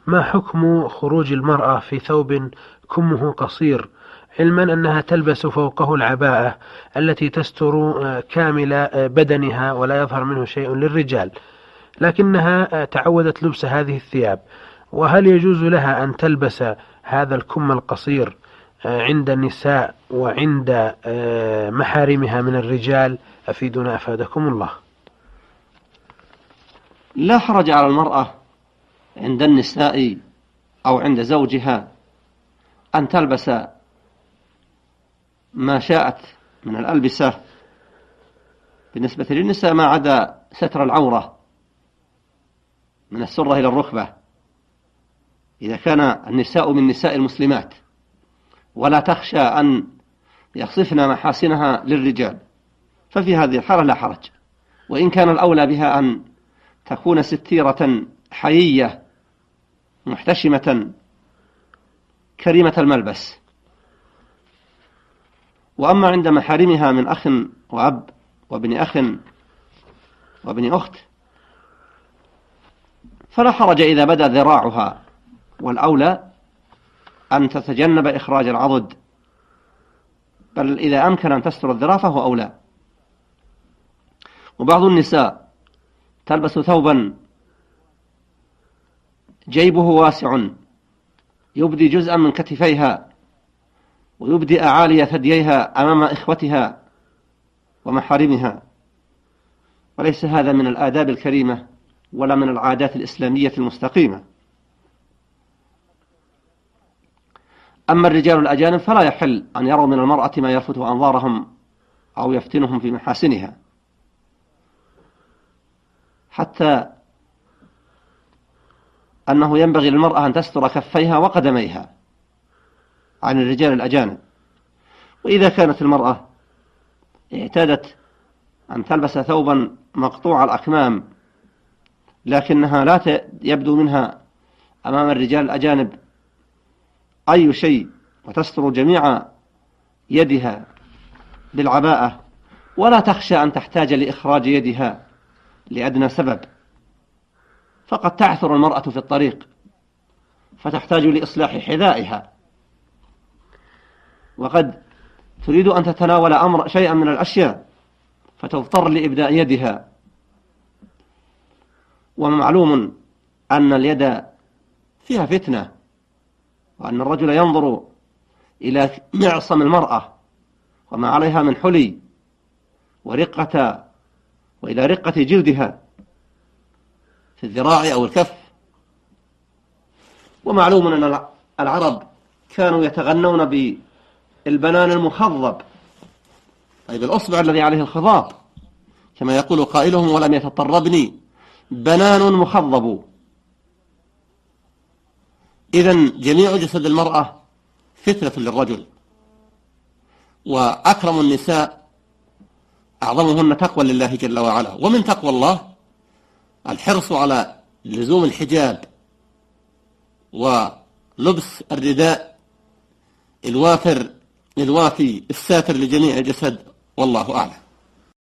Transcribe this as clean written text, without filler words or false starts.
ما حكم خروج المرأة في ثوب كمه قصير، علما أنها تلبس فوقه العباءة التي تستر كامل بدنها ولا يظهر منه شيء للرجال، لكنها تعودت لبس هذه الثياب، وهل يجوز لها أن تلبس هذا الكم القصير عند النساء وعند محارمها من الرجال؟ أفيدنا أفادكم الله. لا حرج على المرأة عند النساء أو عند زوجها أن تلبس ما شاءت من الألبسة بالنسبة للنساء ما عدا ستر العورة من السرة إلى الركبة، إذا كان النساء من نساء المسلمات ولا تخشى أن يخصفن محاسنها للرجال، ففي هذه الحالة لا حرج، وإن كان الأولى بها أن تكون ستيرة حيية محتشمة كريمة الملبس. وأما عند محارمها من أخ وأب وابن أخ وابن أخت فلا حرج إذا بدأ ذراعها، والأولى أن تتجنب إخراج العضد، بل إذا أمكن أن تستر الذراع فهو أولى. وبعض النساء تلبس ثوبا جيبه واسع يبدي جزءا من كتفيها ويبدي أعالي ثدييها أمام إخوتها ومحارمها، وليس هذا من الآداب الكريمة ولا من العادات الإسلامية المستقيمة. أما الرجال الأجانب فلا يحل أن يروا من المرأة ما يلفت أنظارهم أو يفتنهم في محاسنها، حتى أنه ينبغي للمرأة أن تستر كفيها وقدميها عن الرجال الأجانب. وإذا كانت المرأة اعتادت أن تلبس ثوبا مقطوع الأكمام لكنها لا يبدو منها أمام الرجال الأجانب أي شيء، وتستر جميع يدها بالعباءة ولا تخشى أن تحتاج لإخراج يدها لأدنى سبب، فقد تعثر المرأة في الطريق فتحتاج لإصلاح حذائها، وقد تريد أن تتناول شيئا من الأشياء فتضطر لإبداء يدها. ومعلوم أن اليد فيها فتنة، وأن الرجل ينظر إلى معصم المرأة وما عليها من حلي وإلى رقة جلدها في الذراع أو الكف. ومعلوم أن العرب كانوا يتغنون بالبنان المخضب، أي بالأصبع الذي عليه الخضاب، كما يقول قائلهم: ولم يتطربني بنان مخضب. إذن جميع جسد المرأة فتنة للرجل، وأكرم النساء أعظمهن تقوى لله جل وعلا. ومن تقوى الله الحرص على لزوم الحجاب ولبس الرداء الوافر الوافي الساتر لجميع الجسد، والله أعلم.